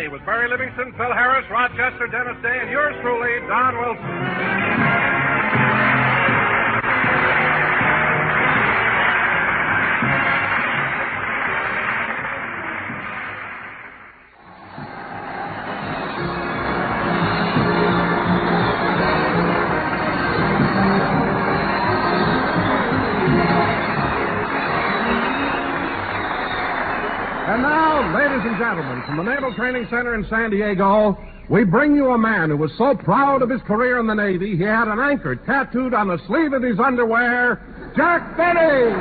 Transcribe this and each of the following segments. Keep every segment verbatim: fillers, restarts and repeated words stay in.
with Barry Livingston, Phil Harris, Rochester, Dennis Day, and yours truly, Don Wilson. And now, ladies and gentlemen, from the Naval Training Center in San Diego, we bring you a man who was so proud of his career in the Navy, he had an anchor tattooed on the sleeve of his underwear, Jack Benny!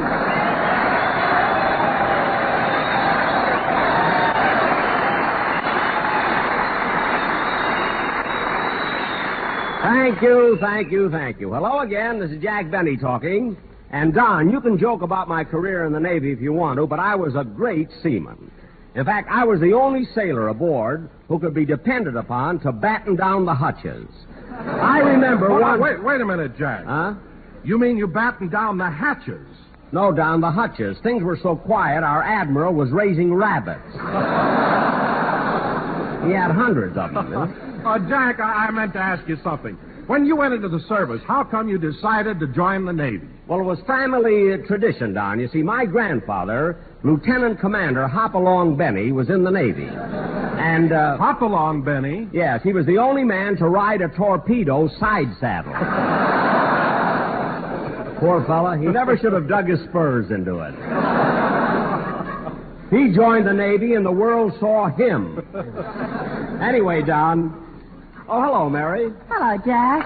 Thank you, thank you, thank you. Hello again, this is Jack Benny talking. And, Don, you can joke about my career in the Navy if you want to, but I was a great seaman. In fact, I was the only sailor aboard who could be depended upon to batten down the hutches. I remember Hold one... on, wait, wait a minute, Jack. Huh? You mean you battened down the hatches? No, down the hutches. Things were so quiet, our admiral was raising rabbits. He had hundreds of them. Uh, Jack, I-, I meant to ask you something. When you went into the service, how come you decided to join the Navy? Well, it was family tradition, Don. You see, my grandfather, Lieutenant Commander Hopalong Benny, was in the Navy. And, uh... Hopalong Benny? Yes, he was the only man to ride a torpedo side saddle. Poor fella. He never should have dug his spurs into it. He joined the Navy and the world saw him. Anyway, Don... Oh, hello, Mary. Hello, Jack.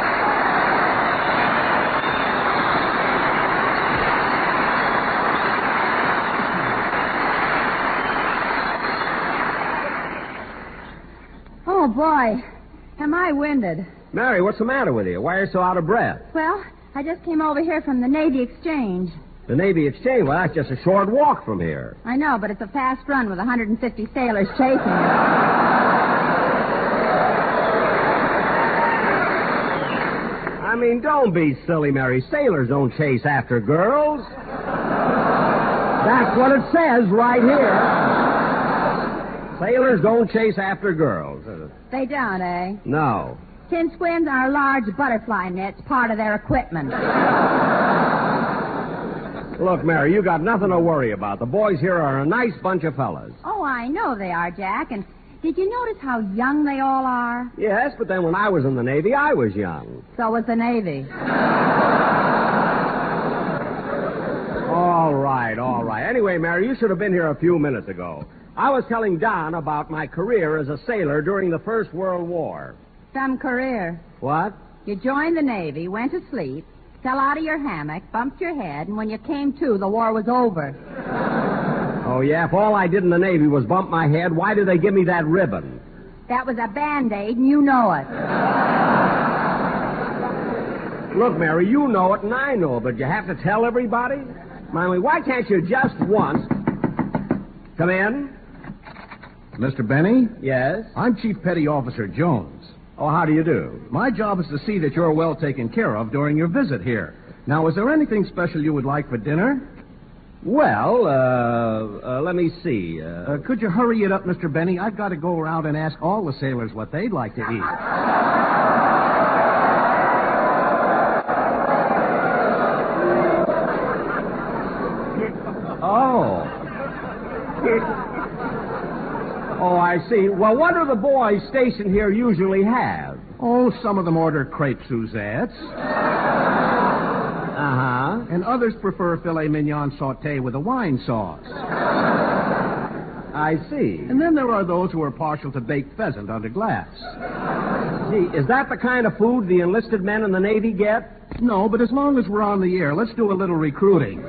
Oh, boy. Am I winded. Mary, what's the matter with you? Why are you so out of breath? Well, I just came over here from the Navy Exchange. The Navy Exchange? Well, that's just a short walk from here. I know, but it's a fast run with one hundred fifty sailors chasing it. I mean, don't be silly, Mary. Sailors don't chase after girls. That's what it says right here. Sailors don't chase after girls. They don't, eh? No. Tin squins are large butterfly nets, part of their equipment. Look, Mary, you got nothing to worry about. The boys here are a nice bunch of fellas. Oh, I know they are, Jack, and did you notice how young they all are? Yes, but then when I was in the Navy, I was young. So was the Navy. All right, all right. Anyway, Mary, you should have been here a few minutes ago. I was telling Don about my career as a sailor during the First World War. Some career. What? You joined the Navy, went to sleep, fell out of your hammock, bumped your head, and when you came to, the war was over. Oh, yeah? If all I did in the Navy was bump my head, why did they give me that ribbon? That was a Band-Aid, and you know it. Look, Mary, you know it, and I know it, but you have to tell everybody? I mean, why can't you just once... Come in? Mister Benny? Yes? I'm Chief Petty Officer Jones. Oh, how do you do? My job is to see that you're well taken care of during your visit here. Now, is there anything special you would like for dinner? Well, uh, uh let me see. Uh... Uh, could you hurry it up, Mister Benny? I've got to go around and ask all the sailors what they'd like to eat. Oh. Oh, I see. Well, what do the boys stationed here usually have? Oh, some of them order crepe Suzettes. Uh-huh. And others prefer filet mignon sauté with a wine sauce. I see. And then there are those who are partial to baked pheasant under glass. Gee, is that the kind of food the enlisted men in the Navy get? No, but as long as we're on the air, let's do a little recruiting.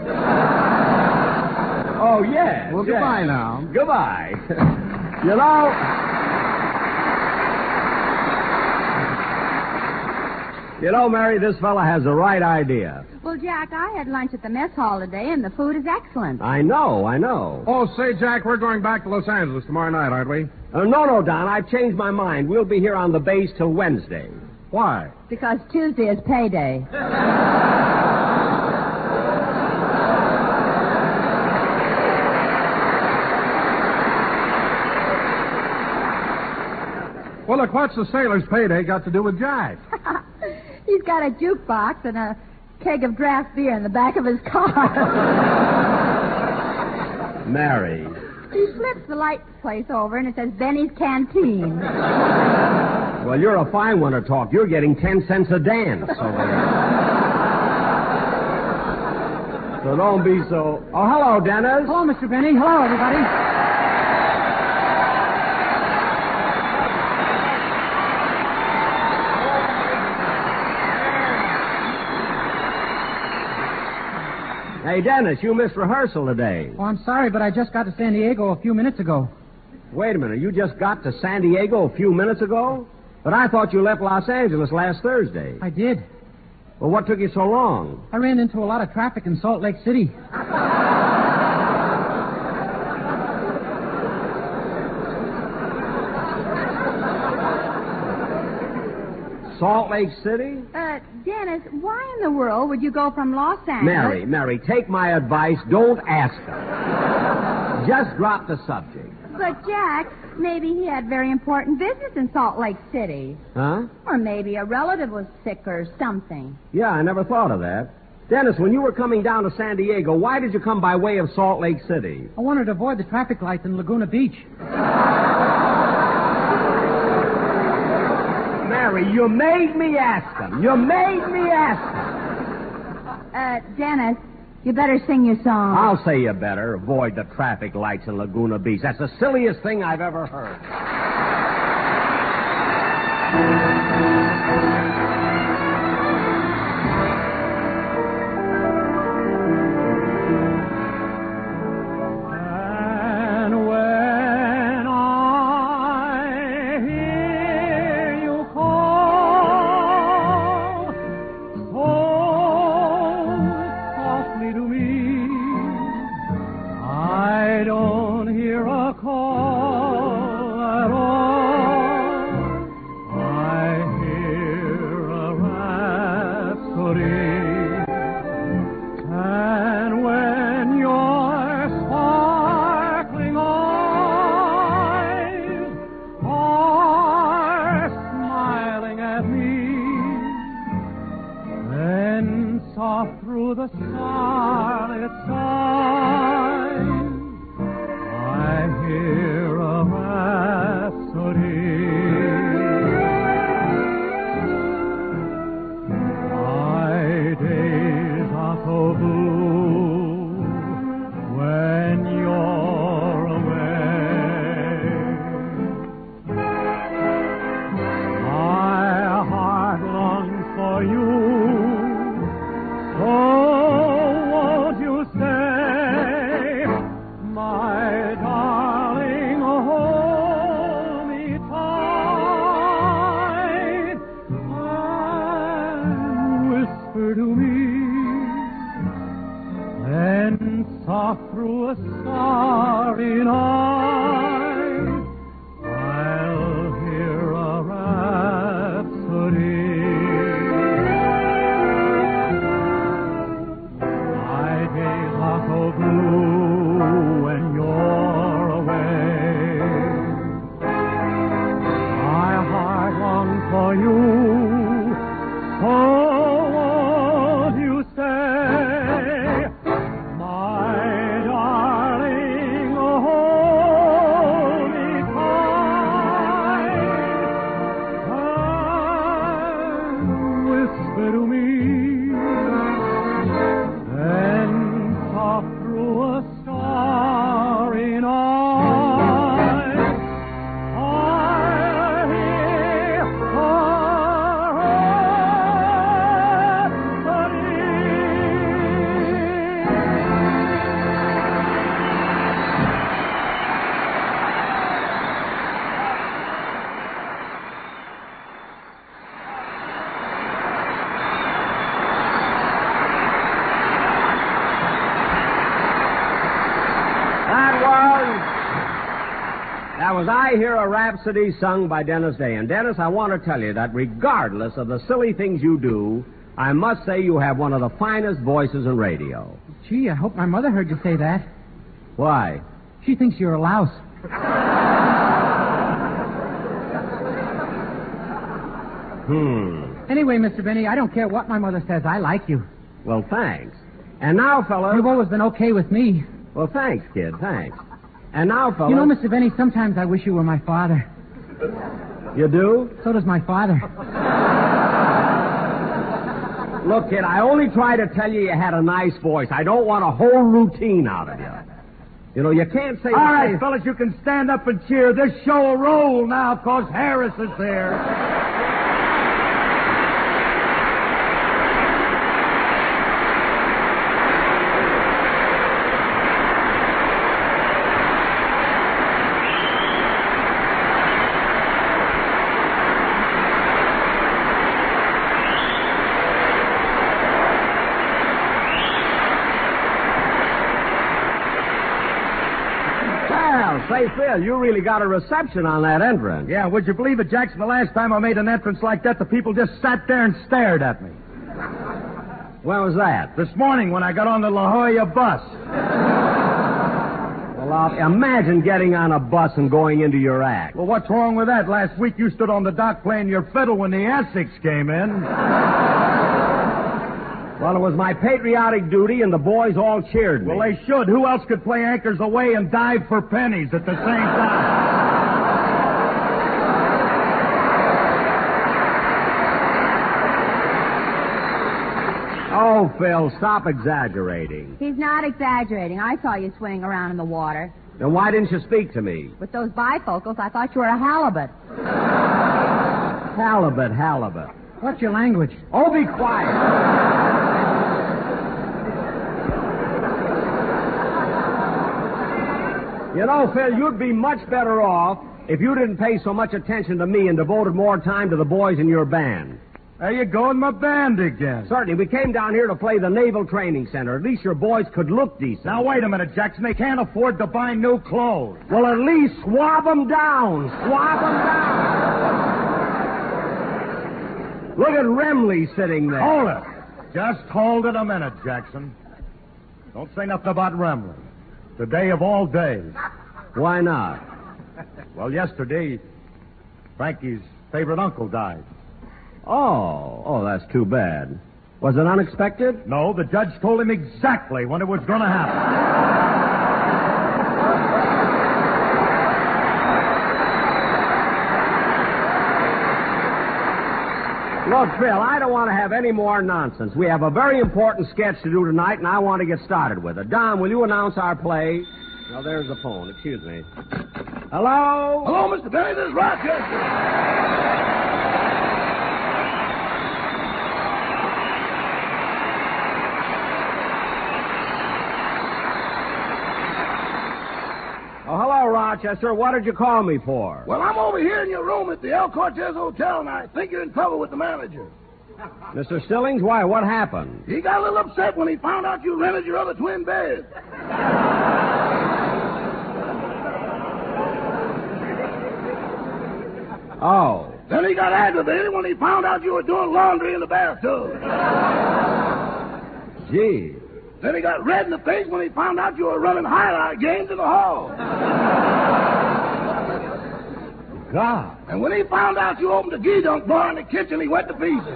Oh, yes. Well, yes. goodbye now. Goodbye. You know... You know, Mary, this fella has the right idea. Well, Jack, I had lunch at the mess hall today, and the food is excellent. I know, I know. Oh, say, Jack, we're going back to Los Angeles tomorrow night, aren't we? Uh, no, no, Don, I've changed my mind. We'll be here on the base till Wednesday. Why? Because Tuesday is payday. look, what's the sailor's payday got to do with Jack? He's got a jukebox and a keg of draft beer in the back of his car. Mary. He flips the light place over and it says Benny's Canteen. Well, you're a fine one to talk. You're getting ten cents a dance over there. So don't be so... Oh, hello, Dennis. Hello, Mister Benny. Hello, everybody. Hey, Dennis, you missed rehearsal today. Oh, I'm sorry, but I just got to San Diego a few minutes ago. Wait a minute. You just got to San Diego a few minutes ago? But I thought you left Los Angeles last Thursday. I did. Well, what took you so long? I ran into a lot of traffic in Salt Lake City. Salt Lake City? Uh, Dennis, why in the world would you go from Los Angeles... Mary, Mary, take my advice. Don't ask her. Just drop the subject. But, Jack, maybe he had very important business in Salt Lake City. Huh? Or maybe a relative was sick or something. Yeah, I never thought of that. Dennis, when you were coming down to San Diego, why did you come by way of Salt Lake City? I wanted to avoid the traffic lights in Laguna Beach. Mary, you made me ask him. You made me ask him. Uh, Dennis, you better sing your song. I'll say you better. Avoid the traffic lights in Laguna Beach. That's the silliest thing I've ever heard. That was I Hear a Rhapsody sung by Dennis Day. And, Dennis, I want to tell you that regardless of the silly things you do, I must say you have one of the finest voices in radio. Gee, I hope my mother heard you say that. Why? She thinks you're a louse. Hmm. Anyway, Mister Benny, I don't care what my mother says. I like you. Well, thanks. And now, fellas... You've always been okay with me. Well, thanks, kid, thanks. And now, fellas... You know, Mister Benny, sometimes I wish you were my father. You do? So does my father. Look, kid, I only try to tell you you had a nice voice. I don't want a whole routine out of you. You know, you can't say... All right, fellas, you can stand up and cheer. This show will roll now, because Harris is here. Say, Phil, you really got a reception on that entrance. Yeah, would you believe it, Jackson? The last time I made an entrance like that, the people just sat there and stared at me. When was that? This morning when I got on the La Jolla bus. Well, I'll imagine getting on a bus and going into your act. Well, what's wrong with that? Last week you stood on the dock playing your fiddle when the Essex came in. Well, it was my patriotic duty, and the boys all cheered me. Well, they should. Who else could play anchors away and dive for pennies at the same time? Oh, Phil, stop exaggerating. He's not exaggerating. I saw you swinging around in the water. Then why didn't you speak to me? With those bifocals, I thought you were a halibut. Halibut, halibut. What's your language? Oh, be quiet. You know, Phil, you'd be much better off if you didn't pay so much attention to me and devoted more time to the boys in your band. There you go in my band again. Certainly. We came down here to play the Naval Training Center. At least your boys could look decent. Now, wait a minute, Jackson. They can't afford to buy new clothes. Well, at least swab them down. Swab them down. Look at Remley sitting there. Hold it. Just hold it a minute, Jackson. Don't say nothing about Remley. Today of all days. Why not? Well, yesterday, Frankie's favorite uncle died. Oh, oh, that's too bad. Was it unexpected? No, the judge told him exactly when it was going to happen. Look, Phil, I don't want to have any more nonsense. We have a very important sketch to do tonight, and I want to get started with it. Don, will you announce our play? Oh, there's the phone. Excuse me. Hello? Hello, Mister Benny. This is Rochester. Oh, hello, Rochester. What did you call me for? Well, I'm over here in your room at the El Cortez Hotel, and I think you're in trouble with the manager. Mister Stillings, why? What happened? He got a little upset when he found out you rented your other twin bed. Oh. Then he got aggravated when he found out you were doing laundry in the bathtub. Gee. Then he got red in the face when he found out you were running highlight games in the hall. God. And when he found out you opened the gee-dunk bar in the kitchen, he went to pieces.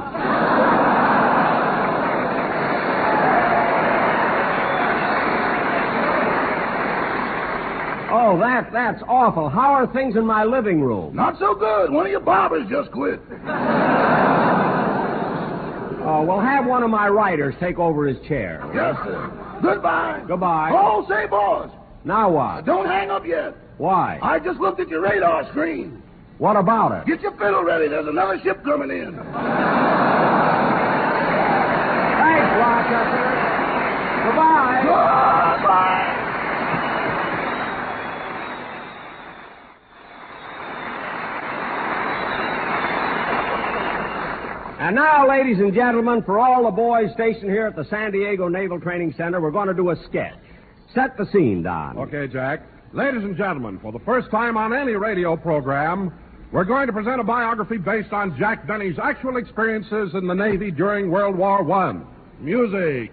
Oh, that that's awful. How are things in my living room? Not so good. One of your barbers just quit. Oh, well, have one of my writers take over his chair. Yes, sir. Goodbye. Goodbye. Oh, say, boss. Now what? Don't hang up yet. Why? I just looked at your radar screen. What about it? Get your fiddle ready. There's another ship coming in. Thanks, Rochester. Goodbye. Goodbye. And now, ladies and gentlemen, for all the boys stationed here at the San Diego Naval Training Center, we're going to do a sketch. Set the scene, Don. Okay, Jack. Ladies and gentlemen, for the first time on any radio program, we're going to present a biography based on Jack Benny's actual experiences in the Navy during World War One. Music.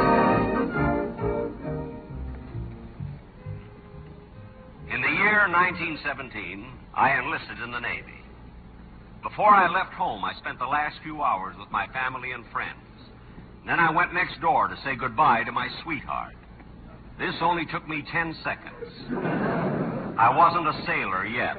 In the year nineteen seventeen, I enlisted in the Navy. Before I left home, I spent the last few hours with my family and friends. Then I went next door to say goodbye to my sweetheart. This only took me ten seconds. I wasn't a sailor yet.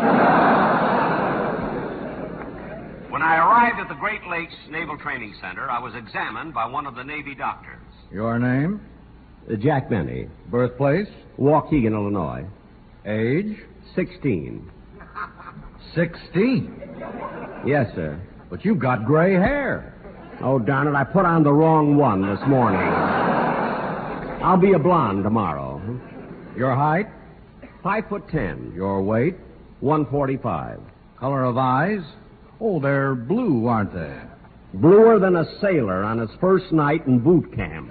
When I arrived at the Great Lakes Naval Training Center, I was examined by one of the Navy doctors. Your name? Uh, Jack Benny. Birthplace? Waukegan, Illinois. Age? Sixteen. Sixteen. Yes, sir. But you've got gray hair. Oh, darn it, I put on the wrong one this morning. I'll be a blonde tomorrow. Your height? Five foot ten. Your weight? One forty-five. Color of eyes? Oh, they're blue, aren't they? Bluer than a sailor on his first night in boot camp.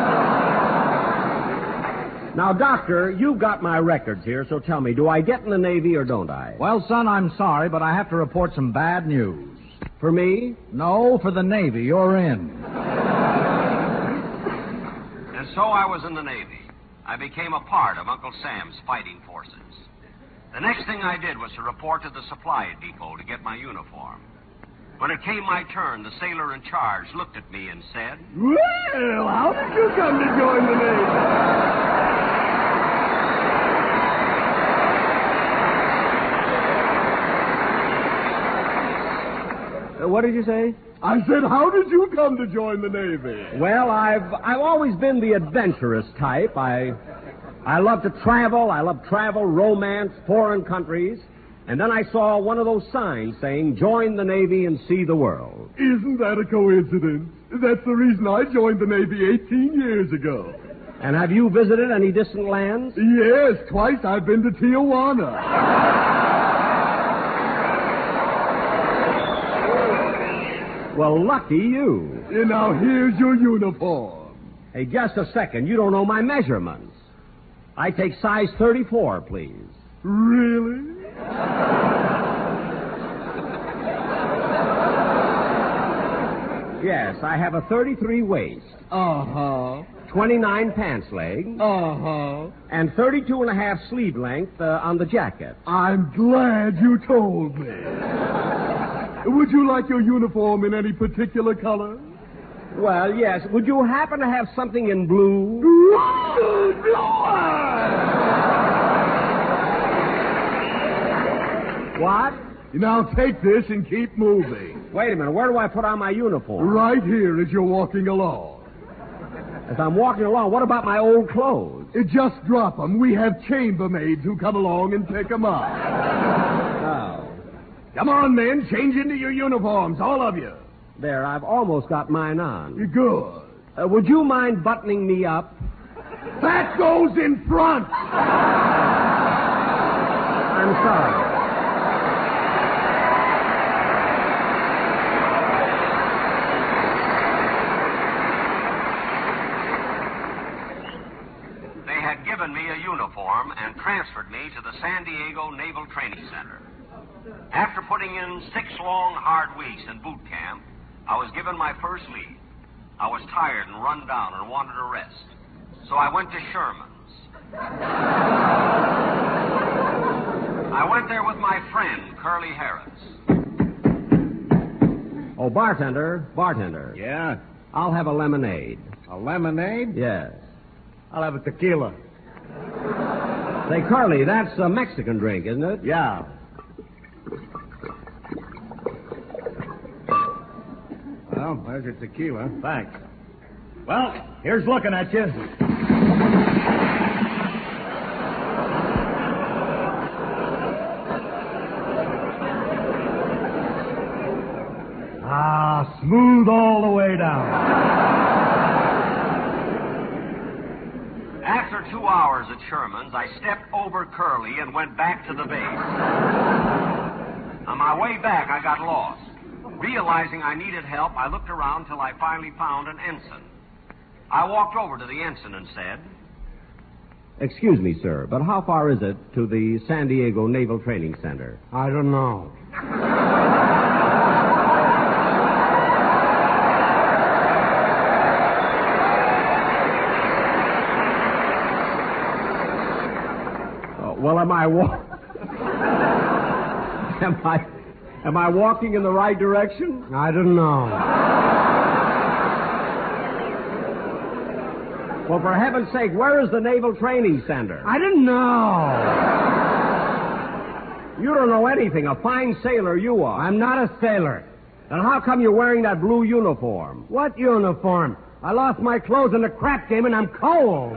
Now, Doctor, you've got my records here, so tell me, do I get in the Navy or don't I? Well, son, I'm sorry, but I have to report some bad news. For me? No, for the Navy. You're in. And so I was in the Navy. I became a part of Uncle Sam's fighting forces. The next thing I did was to report to the supply depot to get my uniform. When it came my turn, the sailor in charge looked at me and said, Well, how did you come to join the Navy? Uh, what did you say? I said, how did you come to join the Navy? Well, I've I've always been the adventurous type. I I love to travel. I love travel, romance, foreign countries. And then I saw one of those signs saying, join the Navy and see the world. Isn't that a coincidence? That's the reason I joined the Navy eighteen years ago. And have you visited any distant lands? Yes, twice I've been to Tijuana. Well, lucky you. And now here's your uniform. Hey, just a second. You don't know my measurements. I take size thirty-four, please. Really? Yes, I have a thirty-three waist, Uh-huh. twenty-nine pants leg, Uh-huh. and thirty-two and a half sleeve length uh, on the jacket. I'm glad you told me. Would you like your uniform in any particular color? Well, yes. Would you happen to have something in blue? Blue, blue. What? Now take this and keep moving. Wait a minute. Where do I put on my uniform? Right here as you're walking along. As I'm walking along, what about my old clothes? Uh, Just drop them. We have chambermaids who come along and pick them up. Oh. Come on, men. Change into your uniforms, all of you. There, I've almost got mine on. You're good. Uh, would you mind buttoning me up? That goes in front. I'm sorry. They had given me a uniform and transferred me to the San Diego Naval Training Center. After putting in six long, hard weeks in boot camp, I was given my first leave. I was tired and run down and wanted a rest. So I went to Sherman's. I went there with my friend, Curly Harris. Oh, bartender, bartender. Yeah? I'll have a lemonade. A lemonade? Yes. I'll have a tequila. Say, Curly, that's a Mexican drink, isn't it? Yeah. Well, there's your tequila. Thanks. Well, here's looking at you. Ah, smooth all the way down. After two hours at Sherman's, I stepped over Curly and went back to the base. On my way back, I got lost. Realizing I needed help, I looked around till I finally found an ensign. I walked over to the ensign and said, Excuse me, sir, but how far is it to the San Diego Naval Training Center? I don't know. Oh, well, am I wa- Am I, am I walking in the right direction? I didn't know. Well, for heaven's sake, where is the Naval Training Center? I didn't know. You don't know anything. A fine sailor you are. I'm not a sailor. Then how come you're wearing that blue uniform? What uniform? I lost my clothes in the crap game and I'm cold.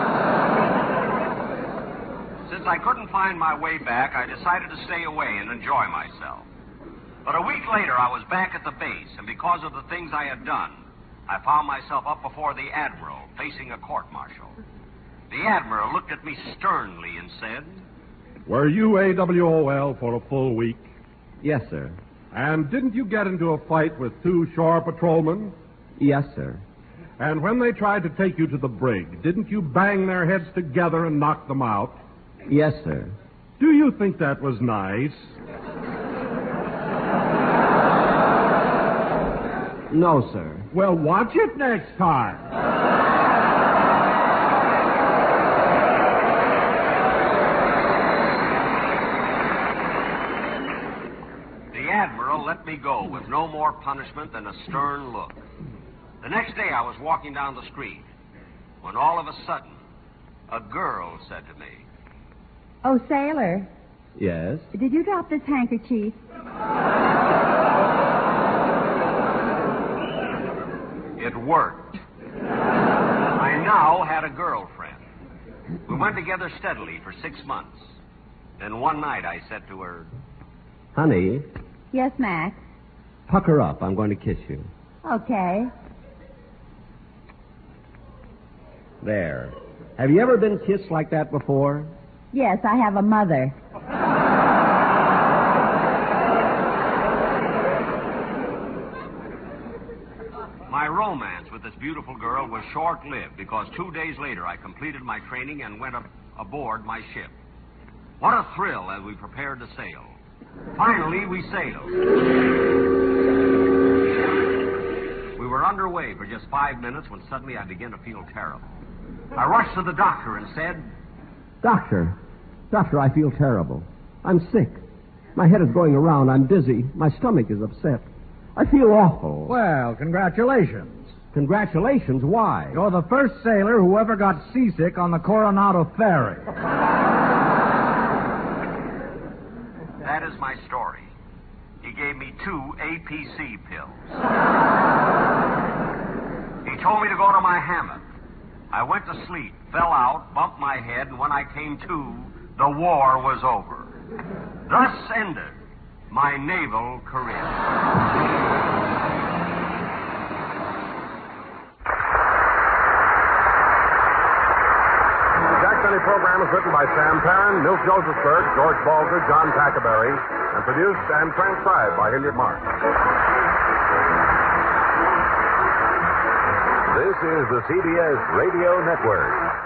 Since I couldn't find my way back, I decided to stay away and enjoy myself. But a week later, I was back at the base, and because of the things I had done, I found myself up before the Admiral, facing a court-martial. The Admiral looked at me sternly and said, Were you A W O L for a full week? Yes, sir. And didn't you get into a fight with two shore patrolmen? Yes, sir. And when they tried to take you to the brig, didn't you bang their heads together and knock them out? Yes, sir. Do you think that was nice? No, sir. Well, watch it next time. The Admiral let me go with no more punishment than a stern look. The next day I was walking down the street when all of a sudden a girl said to me, Oh, sailor, Yes? did you drop this handkerchief? It worked. I now had a girlfriend. We went together steadily for six months. Then one night I said to her, Honey, Yes, Max. pucker up. I'm going to kiss you. Okay. There. Have you ever been kissed like that before? Yes, I have a mother. My romance with this beautiful girl was short-lived because two days later I completed my training and went ab- aboard my ship. What a thrill as we prepared to sail. Finally, we sailed. We were underway for just five minutes when suddenly I began to feel terrible. I rushed to the doctor and said, Doctor, doctor, I feel terrible. I'm sick. My head is going around. I'm dizzy. My stomach is upset. I feel awful. Well, congratulations. Congratulations. Why? You're the first sailor who ever got seasick on the Coronado Ferry. That is my story. He gave me two A P C pills. He told me to go to my hammock. I went to sleep, fell out, bumped my head, and when I came to, the war was over. Thus ended my naval career. The Jack Benny program is written by Sam Perrin, Milt Josephsberg, George Balzer, John Tackerberry, and produced and transcribed by Hilliard Mark. This is the C B S Radio Network.